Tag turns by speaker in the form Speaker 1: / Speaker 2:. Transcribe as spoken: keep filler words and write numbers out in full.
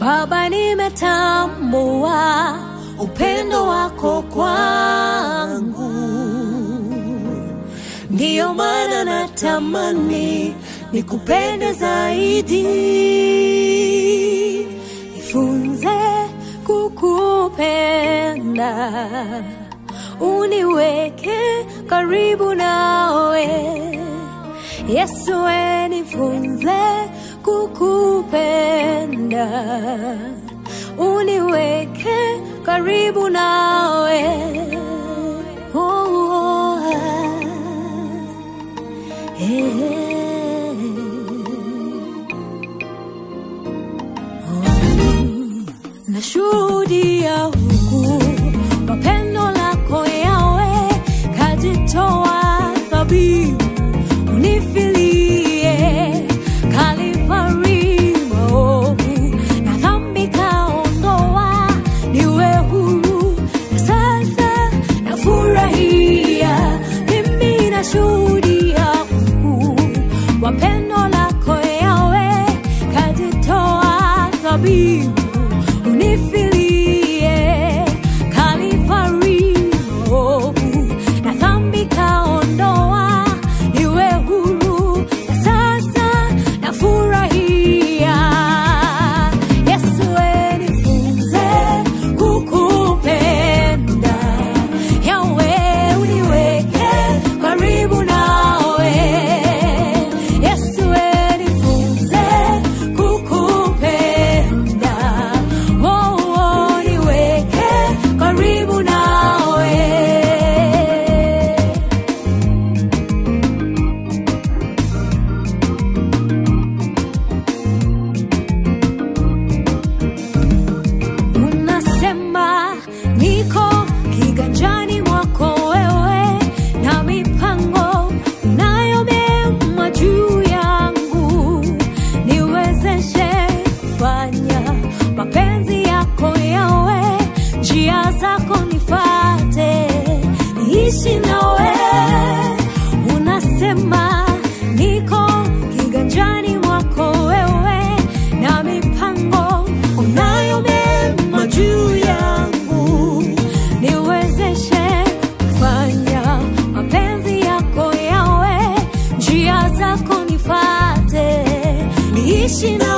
Speaker 1: Baba, nimetambua upendo wako kwangu, ndiyo maana natamani nikupende zaidi. Nifunze kukupenda, uniweke karibu nawe. Yesu, we nifunze kukupenda, uniweke karibu nawe. Oh, oh, ah. Yeah. Oh. Nashuhudia huku mapendo lako yawe, kajitoa dhabihu unifilie Kalvari, maovu na dhambi kaondoa, niwe huru na sasa nafurahia. Mimi nashuhudia huku wapendo lako yawe, kajitoa dhabihu unifilie Kalvari, maovu na dhambi kaondoa, niwe huru na sasa nafurahia. Yesu, we nifunze kukupenda, yawe uniweke karibu nawe. Yesu, we nifunze kukupenda, oh, oh, niweke karibu nawe. Unasema niko kiganjani mwako wewe, na mipango unayo mema juu yangu. Niwezeshe kufanya mapenzi yako yawe, njia zako nifate, niishi nawe. Unasema niko kiganjani mwako wewe, na mipango unayo mema juu yangu. Niwezeshe kufanya mapenzi yako yawe, njia zako nifate, niishi nawe.